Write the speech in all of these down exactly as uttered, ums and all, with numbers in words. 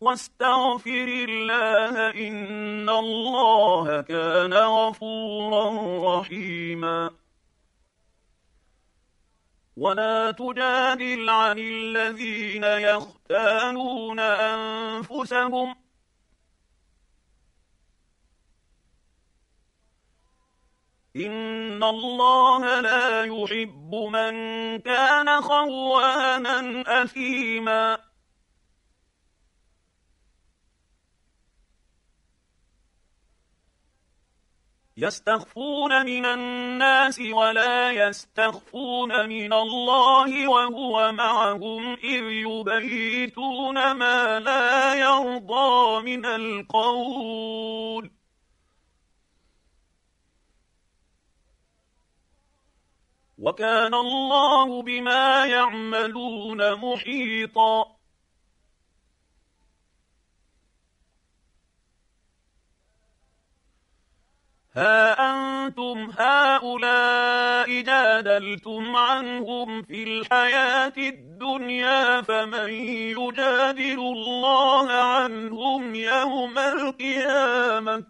واستغفر الله إن الله كان غفورا رحيما. ولا تجادل عن الذين يختانون أنفسهم إن الله لا يحب من كان خوانا أثيما. يستخفون من الناس ولا يستخفون من الله وهو معهم إذ يبيتون ما لا يرضى من القول وكان الله بما يعملون محيطا. ها أنتم هؤلاء جادلتم عنهم في الحياة الدنيا فمن يجادل الله عنهم يوم القيامة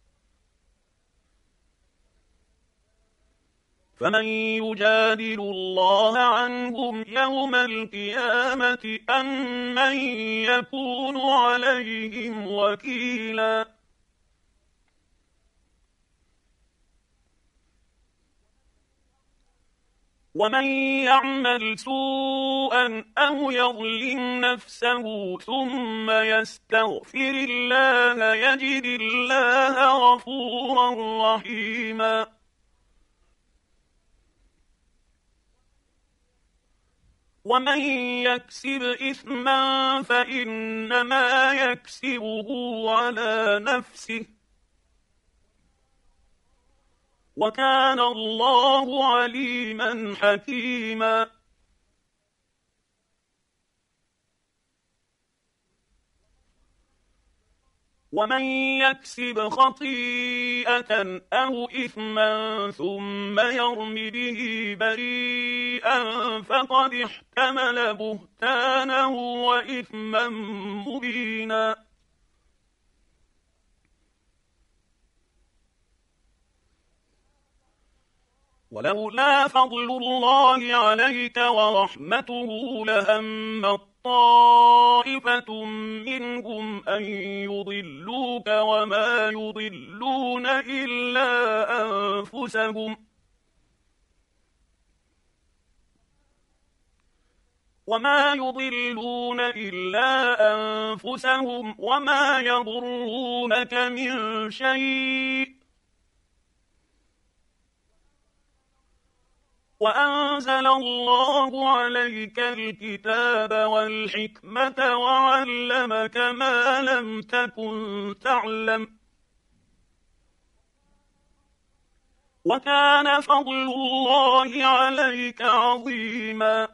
فمن يجادل الله عنهم يوم القيامة أمن يكون عليهم وكيلا. ومن يعمل سوءا أو يظلم نفسه ثم يستغفر الله يجد الله غفورا رحيما. ومن يكسب إثما فإنما يكسبه على نفسه وكان الله عليما حكيما. ومن يكسب خطيئة أو إثما ثم يرم به بريئا فقد احتمل بهتانا وإثما مبينا. ولولا فضل الله عليك ورحمته لهم طائفة منهم أن يضلوك وما يضلون إلا أنفسهم وما يضلون إلا أنفسهم وما يضرونك من شيء وأنزل الله عليك الكتاب والحكمة وعلمك ما لم تكن تعلم وكان فضل الله عليك عظيما.